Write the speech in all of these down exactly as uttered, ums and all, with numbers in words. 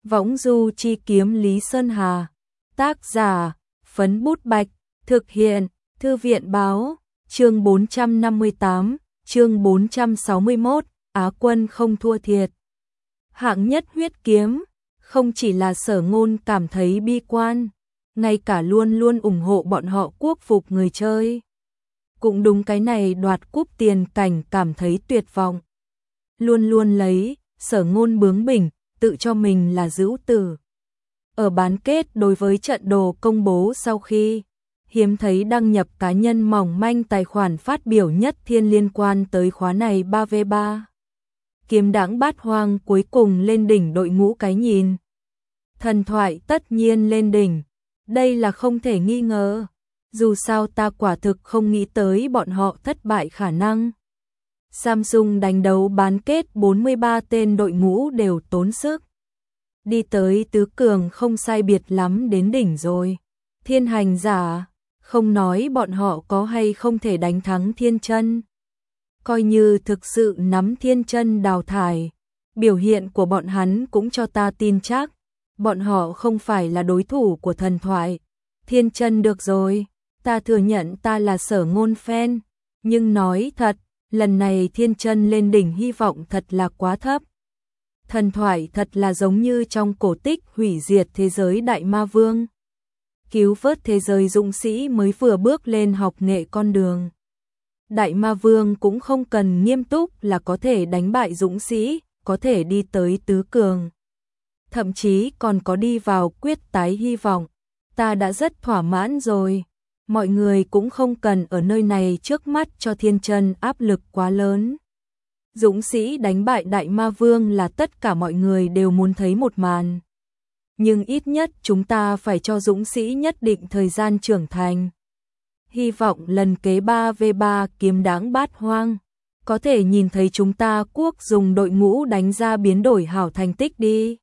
Võng du chi kiếm Lý Sơn Hà. Tác giả, Phấn Bút Bạch. Thực hiện, Thư viện Báo. Chương bốn trăm năm mươi tám, chương bốn trăm sáu mươi mốt, Á quân không thua thiệt. Hạng nhất huyết kiếm, không chỉ là Sở Ngôn cảm thấy bi quan, ngay cả luôn luôn ủng hộ bọn họ quốc phục người chơi. Cũng đúng cái này đoạt cúp tiền cảnh cảm thấy tuyệt vọng. Luôn luôn lấy, Sở Ngôn bướng bỉnh, tự cho mình là dữ tử. Ở bán kết đối với trận đồ công bố sau khi hiếm thấy đăng nhập cá nhân mỏng manh tài khoản phát biểu nhất thiên liên quan tới khóa này ba vs ba. Kiếm đãng bát hoang cuối cùng lên đỉnh đội ngũ cái nhìn. Thần thoại tất nhiên lên đỉnh, đây là không thể nghi ngờ. Dù sao ta quả thực không nghĩ tới bọn họ thất bại khả năng. Samsung đánh đấu bán kết bốn mươi ba tên đội ngũ đều tốn sức. Đi tới tứ cường không sai biệt lắm đến đỉnh rồi. Thiên hành giả, không nói bọn họ có hay không thể đánh thắng Thiên Chân. Coi như thực sự nắm Thiên Chân đào thải, biểu hiện của bọn hắn cũng cho ta tin chắc. Bọn họ không phải là đối thủ của thần thoại. Thiên Chân được rồi, ta thừa nhận ta là Sở Ngôn fan. Nhưng nói thật, lần này Thiên Chân lên đỉnh hy vọng thật là quá thấp. Thần thoại thật là giống như trong cổ tích hủy diệt thế giới Đại Ma Vương. Cứu vớt thế giới dũng sĩ mới vừa bước lên học nghệ con đường. Đại Ma Vương cũng không cần nghiêm túc là có thể đánh bại dũng sĩ, có thể đi tới tứ cường. Thậm chí còn có đi vào quyết tái hy vọng. Ta đã rất thỏa mãn rồi. Mọi người cũng không cần ở nơi này trước mắt cho Thiên Chân áp lực quá lớn. Dũng sĩ đánh bại Đại Ma Vương là tất cả mọi người đều muốn thấy một màn. Nhưng ít nhất chúng ta phải cho dũng sĩ nhất định thời gian trưởng thành. Hy vọng lần kế ba vs ba kiếm đãng bát hoang, có thể nhìn thấy chúng ta quốc dùng đội ngũ đánh ra biến đổi hảo thành tích đi.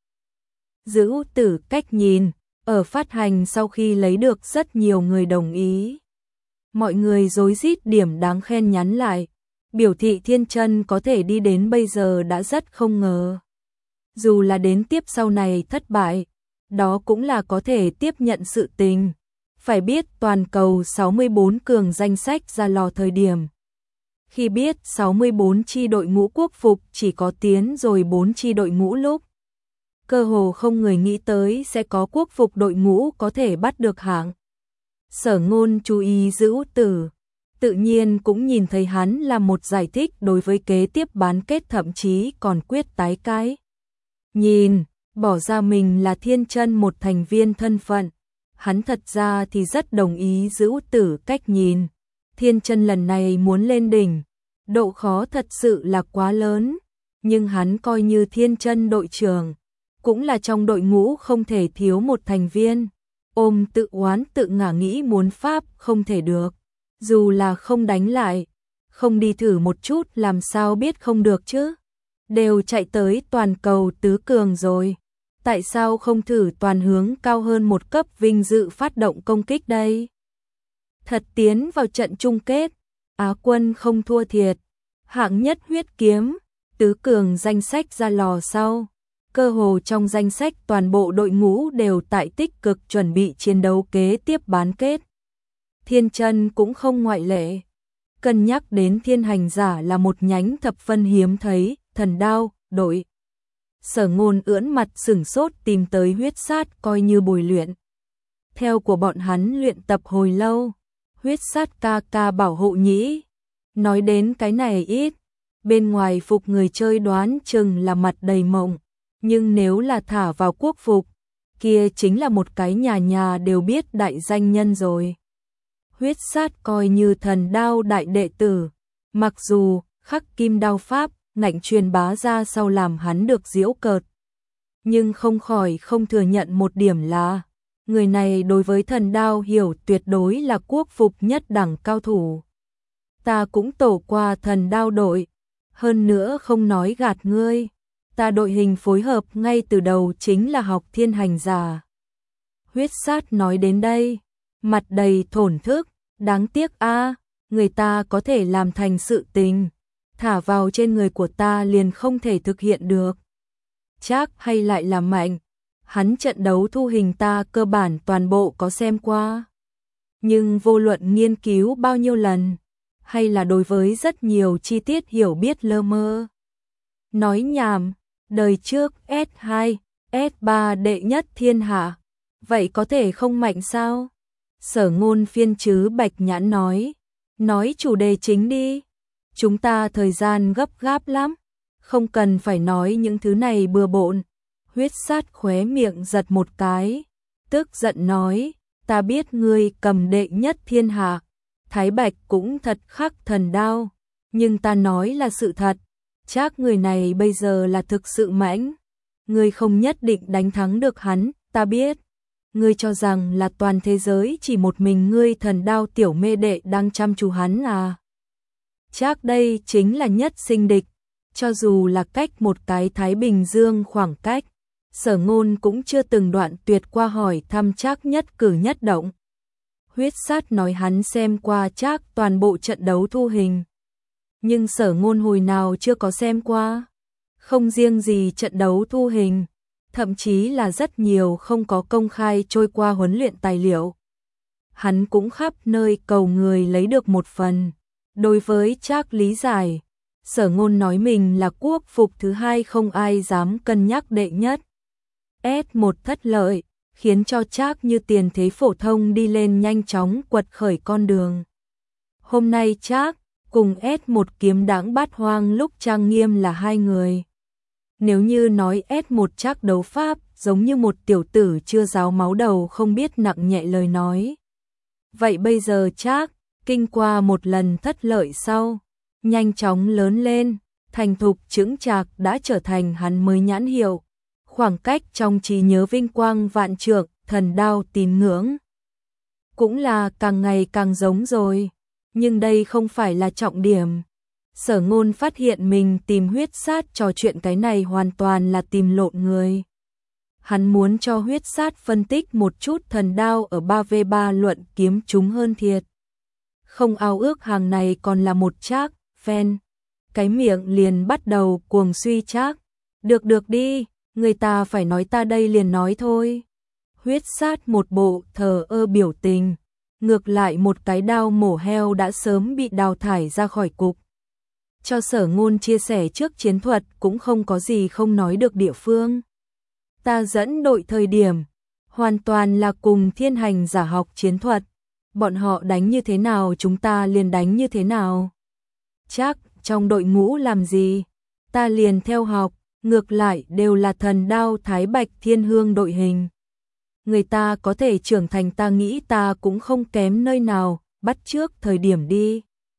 Dữ tử cách nhìn, ở phát hành sau khi lấy được rất nhiều người đồng ý. Mọi người rối rít điểm đáng khen nhắn lại. Biểu thị Thiên Chân có thể đi đến bây giờ đã rất không ngờ. Dù là đến tiếp sau này thất bại, đó cũng là có thể tiếp nhận sự tình. Phải biết toàn cầu sáu mươi bốn cường danh sách ra lò thời điểm. Khi biết sáu mươi bốn chi đội ngũ quốc phục chỉ có tiến rồi bốn chi đội ngũ lúc. Cơ hồ không người nghĩ tới sẽ có quốc phục đội ngũ có thể bắt được hạng. Sở Ngôn chú ý dữ tử. Tự nhiên cũng nhìn thấy hắn là một giải thích đối với kế tiếp bán kết thậm chí còn quyết tái cái. Nhìn, bỏ ra mình là Thiên Chân một thành viên thân phận. Hắn thật ra thì rất đồng ý dữ tử cách nhìn. Thiên Chân lần này muốn lên đỉnh. Độ khó thật sự là quá lớn. Nhưng hắn coi như Thiên Chân đội trưởng. Cũng là trong đội ngũ không thể thiếu một thành viên. Ôm tự oán tự ngả nghĩ muốn pháp không thể được. Dù là không đánh lại, không đi thử một chút làm sao biết không được chứ. Đều chạy tới toàn cầu tứ cường rồi. Tại sao không thử toàn hướng cao hơn một cấp vinh dự phát động công kích đây? Thật tiến vào trận chung kết, Á quân không thua thiệt. Hạng nhất huyết kiếm, tứ cường danh sách ra lò sau. Cơ hồ trong danh sách toàn bộ đội ngũ đều tại tích cực chuẩn bị chiến đấu kế tiếp bán kết. Thiên Chân cũng không ngoại lệ. Cân nhắc đến thiên hành giả là một nhánh thập phân hiếm thấy, thần đao, đội. Sở Ngôn ưỡn mặt sửng sốt tìm tới huyết sát coi như bồi luyện. Theo của bọn hắn luyện tập hồi lâu, huyết sát ca ca bảo hộ nhĩ. Nói đến cái này ít, bên ngoài phục người chơi đoán chừng là mặt đầy mộng. Nhưng nếu là thả vào quốc phục, kia chính là một cái nhà nhà đều biết đại danh nhân rồi. Huyết sát coi như thần đao đại đệ tử, mặc dù khắc kim đao pháp ngạnh truyền bá ra sau làm hắn được giễu cợt. Nhưng không khỏi không thừa nhận một điểm là, người này đối với thần đao hiểu tuyệt đối là quốc phục nhất đẳng cao thủ. Ta cũng tổ qua thần đao đội, hơn nữa không nói gạt ngươi, ta đội hình phối hợp ngay từ đầu chính là học thiên hành giả. Huyết sát nói đến đây, mặt đầy thổn thức. Đáng tiếc a, người ta có thể làm thành sự tình, thả vào trên người của ta liền không thể thực hiện được. Chắc hay lại là mạnh, Hắn trận đấu thu hình ta cơ bản toàn bộ có xem qua. Nhưng vô luận nghiên cứu bao nhiêu lần, hay là đối với rất nhiều chi tiết hiểu biết lơ mơ. Nói nhảm, đời trước S hai, S ba đệ nhất thiên hạ, vậy có thể không mạnh sao? Sở Ngôn phiên chứ Bạch Nhãn nói, nói chủ đề chính đi, chúng ta thời gian gấp gáp lắm, không cần phải nói những thứ này bừa bộn. Huyết Sát khóe miệng giật một cái, tức giận nói, ta biết ngươi cầm đệ nhất thiên hạ, Thái Bạch cũng thật khắc thần đao, nhưng ta nói là sự thật, chắc người này bây giờ là thực sự mãnh, ngươi không nhất định đánh thắng được hắn, ta biết. Ngươi cho rằng là toàn thế giới chỉ một mình ngươi thần đao tiểu mê đệ đang chăm chú hắn à? Chắc đây chính là nhất sinh địch, cho dù là cách một cái Thái Bình Dương khoảng cách, Sở Ngôn cũng chưa từng đoạn tuyệt qua hỏi thăm Trác nhất cử nhất động. Huyết Sát nói hắn xem qua Trác toàn bộ trận đấu thu hình, nhưng Sở Ngôn hồi nào chưa có xem qua. Không riêng gì trận đấu thu hình, thậm chí là rất nhiều không có công khai trôi qua huấn luyện tài liệu. Hắn cũng khắp nơi cầu người lấy được một phần. Đối với Trác lý giải, Sở Ngôn nói mình là quốc phục thứ hai không ai dám cân nhắc đệ nhất. S một thất lợi, khiến cho Trác như tiền thế phổ thông đi lên nhanh chóng quật khởi con đường. Hôm nay Trác cùng S một kiếm đãng bát hoang lúc trang nghiêm là hai người. Nếu như nói S một Trác đấu pháp giống như một tiểu tử chưa ráo máu đầu không biết nặng nhẹ lời nói. Vậy bây giờ Trác, kinh qua một lần thất lợi sau, nhanh chóng lớn lên, thành thục chững chạc đã trở thành hắn mới nhãn hiệu. Khoảng cách trong trí nhớ vinh quang vạn trượng, thần đao tín ngưỡng. Cũng là càng ngày càng giống rồi, nhưng đây không phải là trọng điểm. Sở Ngôn phát hiện mình tìm Huyết Sát trò chuyện cái này hoàn toàn là tìm lộn người. Hắn muốn cho Huyết Sát phân tích một chút thần đao ở ba vs ba luận kiếm chúng hơn thiệt. Không ao ước hàng này còn là một Trác fan. Cái miệng liền bắt đầu cuồng suy Trác. Được được đi, người ta phải nói ta đây liền nói thôi. Huyết Sát một bộ thờ ơ biểu tình. Ngược lại một cái đao mổ heo đã sớm bị đào thải ra khỏi cục. Cho Sở Ngôn chia sẻ trước chiến thuật cũng không có gì không nói được địa phương. Ta dẫn đội thời điểm, hoàn toàn là cùng Thiên Hành giả học chiến thuật. Bọn họ đánh như thế nào chúng ta liền đánh như thế nào. Chắc trong đội ngũ làm gì, ta liền theo học, ngược lại đều là thần đao Thái Bạch Thiên Hương đội hình. Người ta có thể trưởng thành ta nghĩ ta cũng không kém nơi nào, bắt trước thời điểm đi.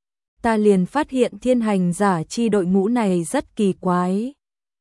Ta liền phát hiện Thiên Hành giả chi đội ngũ này rất kỳ quái.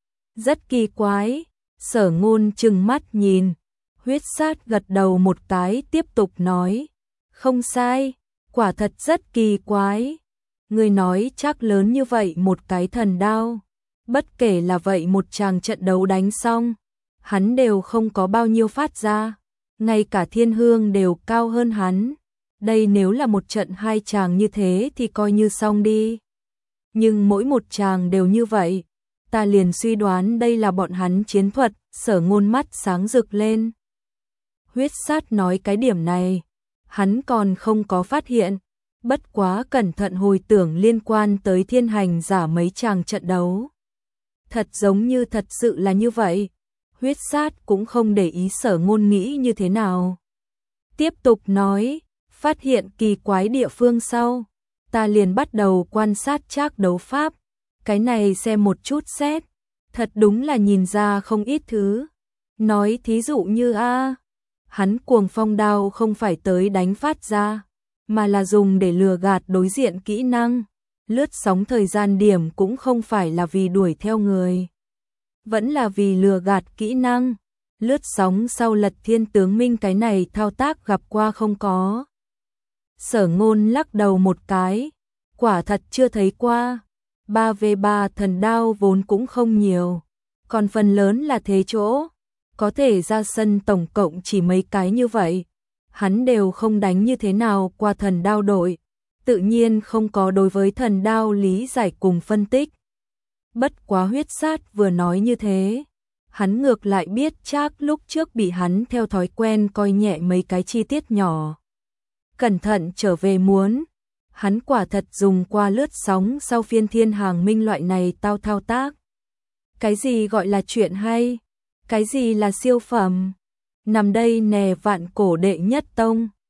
Rất kỳ quái, Sở Ngôn trừng mắt nhìn, Huyết Sát gật đầu một cái tiếp tục nói. Không sai, quả thật rất kỳ quái. Người nói chắc lớn như vậy một cái thần đao. Bất kể là vậy một tràng trận đấu đánh xong, hắn đều không có bao nhiêu phát ra. Ngay cả Thiên Hương đều cao hơn hắn. Đây nếu là một trận hai tràng như thế thì coi như xong đi. Nhưng mỗi một tràng đều như vậy, ta liền suy đoán đây là bọn hắn chiến thuật. Sở Ngôn mắt sáng rực lên. Huyết Sát nói cái điểm này, hắn còn không có phát hiện. Bất quá cẩn thận hồi tưởng liên quan tới Thiên Hành giả mấy tràng trận đấu. Thật giống như thật sự là như vậy. Huyết Sát cũng không để ý Sở Ngôn nghĩ như thế nào. Tiếp tục nói, phát hiện kỳ quái địa phương sau, ta liền bắt đầu quan sát Trác đấu pháp. Cái này xem một chút xét, thật đúng là nhìn ra không ít thứ. Nói thí dụ như a, hắn cuồng phong đao không phải tới đánh phát ra, mà là dùng để lừa gạt đối diện kỹ năng. Lướt sóng thời gian điểm cũng không phải là vì đuổi theo người, vẫn là vì lừa gạt kỹ năng. Lướt sóng sau lật thiên tướng minh cái này thao tác gặp qua không có. Sở Ngôn lắc đầu một cái, quả thật chưa thấy qua. ba vs ba thần đao vốn cũng không nhiều, còn phần lớn là thế chỗ. Có thể ra sân tổng cộng chỉ mấy cái như vậy. Hắn đều không đánh như thế nào qua thần đao đội. Tự nhiên không có đối với thần đao lý giải cùng phân tích. Bất quá Huyết Sát vừa nói như thế, hắn ngược lại biết Trác lúc trước bị hắn theo thói quen coi nhẹ mấy cái chi tiết nhỏ. Cẩn thận trở về muốn, hắn quả thật dùng qua lướt sóng sau phiên thiên hàng minh loại này tao thao tác. Cái gì gọi là chuyện hay? Cái gì là siêu phẩm? Nằm đây nè vạn cổ đệ nhất tông.